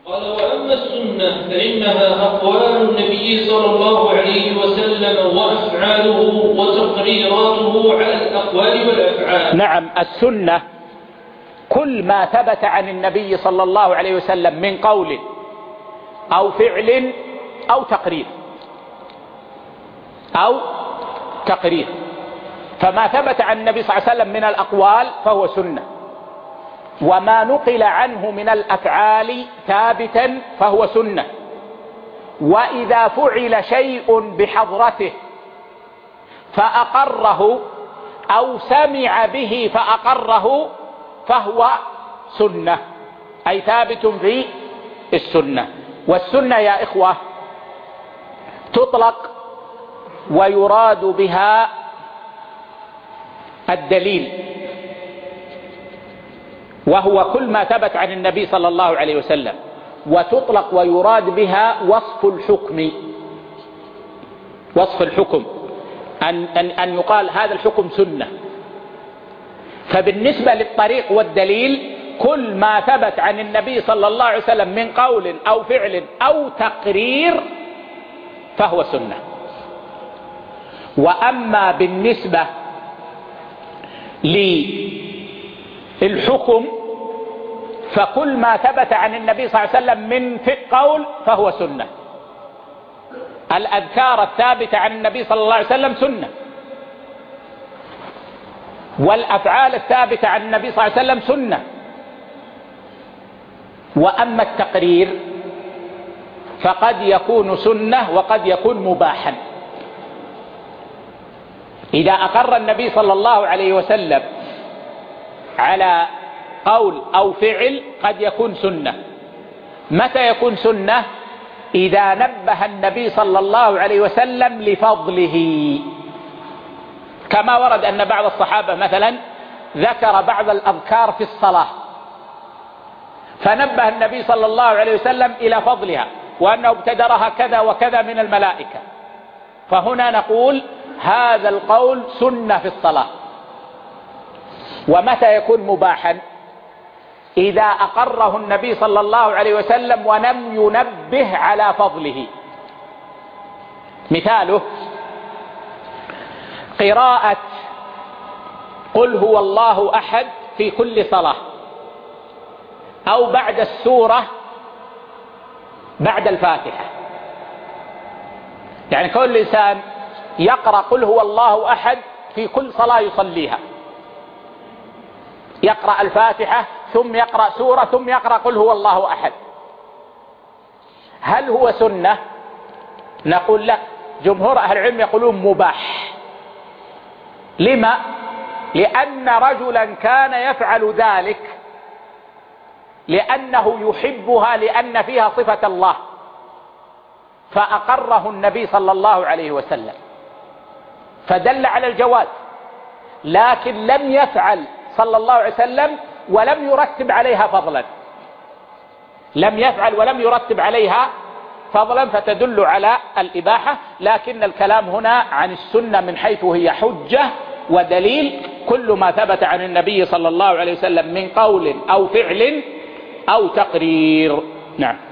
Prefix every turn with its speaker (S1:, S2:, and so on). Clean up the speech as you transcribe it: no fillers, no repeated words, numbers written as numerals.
S1: قال: وأما السنة فإنها أقوال النبي صلى الله عليه وسلم وأفعاله وتقريراته على الأقوال والأفعال.
S2: نعم، السنة كل ما ثبت عن النبي صلى الله عليه وسلم من قول أو فعل أو تقرير. فما ثبت عن النبي صلى الله عليه وسلم من الأقوال فهو سنة، وما نقل عنه من الأفعال ثابتا فهو سنة. وإذا فعل شيء بحضرته فأقره أو سمع به فأقره فهو سنة، أي ثابت في السنة. والسنة يا إخوة تطلق ويراد بها الدليل، وهو كل ما ثبت عن النبي صلى الله عليه وسلم، وتطلق ويراد بها وصف الحكم أن يقال هذا الحكم سنة. فبالنسبة للطريق والدليل كل ما ثبت عن النبي صلى الله عليه وسلم من قول أو فعل أو تقرير فهو سنة. وأما بالنسبة للحكم فكل ما ثبت عن النبي صلى الله عليه وسلم من قول فهو سنة. الأذكار الثابتة عن النبي صلى الله عليه وسلم سنة، والأفعال الثابتة عن النبي صلى الله عليه وسلم سنة. وأما التقرير فقد يكون سنة وقد يكون مباحا. إذا أقر النبي صلى الله عليه وسلم على قول أو فعل قد يكون سنة. متى يكون سنة؟ إذا نبه النبي صلى الله عليه وسلم لفضله، كما ورد أن بعض الصحابة مثلا ذكر بعض الأذكار في الصلاة فنبه النبي صلى الله عليه وسلم إلى فضلها وأنه ابتدرها كذا وكذا من الملائكة، فهنا نقول هذا القول سنة في الصلاة. ومتى يكون مباحا؟ إذا أقره النبي صلى الله عليه وسلم ولم ينبه على فضله. مثاله قراءة قل هو الله أحد في كل صلاة، أو بعد السورة بعد الفاتحة. يعني كل إنسان يقرأ قل هو الله أحد في كل صلاة يصليها، يقرأ الفاتحة ثم يقرأ سورة ثم يقرأ قل هو الله أحد. هل هو سنة؟ نقول لا، جمهور أهل العلم يقولون مباح. لما؟ لأن رجلا كان يفعل ذلك لأنه يحبها لأن فيها صفة الله فأقره النبي صلى الله عليه وسلم فدل على الجواز، لكن لم يفعل صلى الله عليه وسلم ولم يرتب عليها فضلا، لم يفعل ولم يرتب عليها فضلا فتدل على الإباحة. لكن الكلام هنا عن السنة من حيث هي حجة ودليل، كل ما ثبت عن النبي صلى الله عليه وسلم من قول أو فعل أو تقرير. نعم.